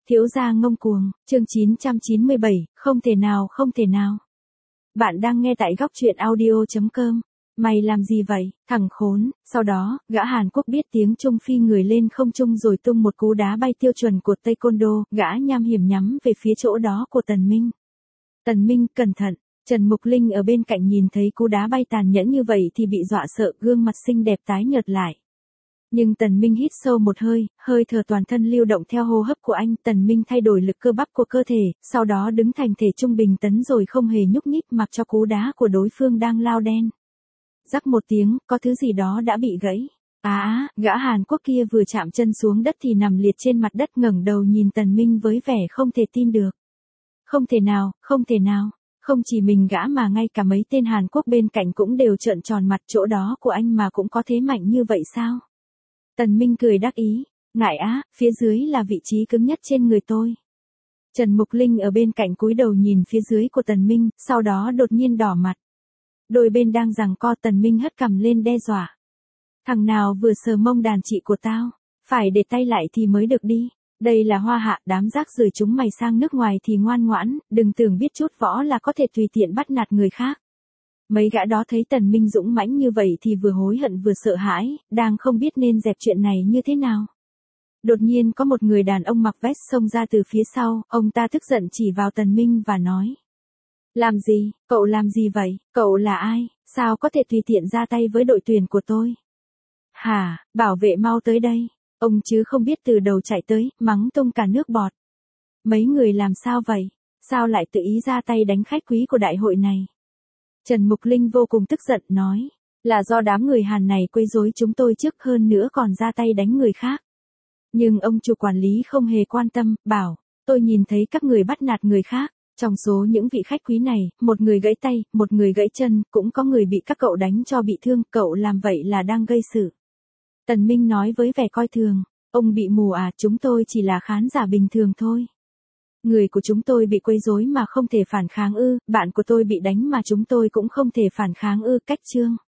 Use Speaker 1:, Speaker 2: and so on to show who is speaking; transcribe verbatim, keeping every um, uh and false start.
Speaker 1: Thiếu gia ngông cuồng, chương chín trăm chín mươi bảy, không thể nào không thể nào. Bạn đang nghe tại góc truyện audio chấm com. Mày làm gì vậy, thằng khốn, sau đó, gã Hàn Quốc biết tiếng Trung phi người lên không trung rồi tung một cú đá bay tiêu chuẩn của Taekwondo, gã nham hiểm nhắm về phía chỗ đó của Tần Minh. Tần Minh, cẩn thận, Trần Mục Linh ở bên cạnh nhìn thấy cú đá bay tàn nhẫn như vậy thì bị dọa sợ, gương mặt xinh đẹp tái nhợt lại. Nhưng Tần Minh hít sâu một hơi, hơi thở toàn thân lưu động theo hô hấp của anh. Tần Minh thay đổi lực cơ bắp của cơ thể, sau đó đứng thành thể trung bình tấn rồi không hề nhúc nhích mặc cho cú đá của đối phương đang lao đen. Rắc một tiếng, có thứ gì đó đã bị gãy. Á, à, gã Hàn Quốc kia vừa chạm chân xuống đất thì nằm liệt trên mặt đất, ngẩng đầu nhìn Tần Minh với vẻ không thể tin được. Không thể nào, không thể nào. Không chỉ mình gã mà ngay cả mấy tên Hàn Quốc bên cạnh cũng đều trợn tròn mặt, chỗ đó của anh mà cũng có thế mạnh như vậy sao? Tần Minh cười đắc ý, ngại á, phía dưới là vị trí cứng nhất trên người tôi. Trần Mục Linh ở bên cạnh cúi đầu nhìn phía dưới của Tần Minh, sau đó đột nhiên đỏ mặt. Đôi bên đang giằng co, Tần Minh hất cằm lên đe dọa. Thằng nào vừa sờ mông đàn chị của tao, phải để tay lại thì mới được đi. Đây là Hoa Hạ, đám rác rưởi chúng mày sang nước ngoài thì ngoan ngoãn, đừng tưởng biết chút võ là có thể tùy tiện bắt nạt người khác. Mấy gã đó thấy Tần Minh dũng mãnh như vậy thì vừa hối hận vừa sợ hãi, đang không biết nên dẹp chuyện này như thế nào. Đột nhiên có một người đàn ông mặc vest xông ra từ phía sau, ông ta tức giận chỉ vào Tần Minh và nói. Làm gì, cậu làm gì vậy, cậu là ai, sao có thể tùy tiện ra tay với đội tuyển của tôi? Hả, bảo vệ mau tới đây. Ông chứ không biết từ đầu chạy tới, mắng tung cả nước bọt. Mấy người làm sao vậy, sao lại tự ý ra tay đánh khách quý của đại hội này? Trần Mục Linh vô cùng tức giận nói, là do đám người Hàn này quấy rối chúng tôi trước, hơn nữa còn ra tay đánh người khác. Nhưng ông chủ quản lý không hề quan tâm, bảo, tôi nhìn thấy các người bắt nạt người khác. Trong số những vị khách quý này, một người gãy tay, một người gãy chân, cũng có người bị các cậu đánh cho bị thương, cậu làm vậy là đang gây sự. Tần Minh nói với vẻ coi thường, ông bị mù à, chúng tôi chỉ là khán giả bình thường thôi. Người của chúng tôi bị quấy rối mà không thể phản kháng ư, bạn của tôi bị đánh mà chúng tôi cũng không thể phản kháng ư, cách chương.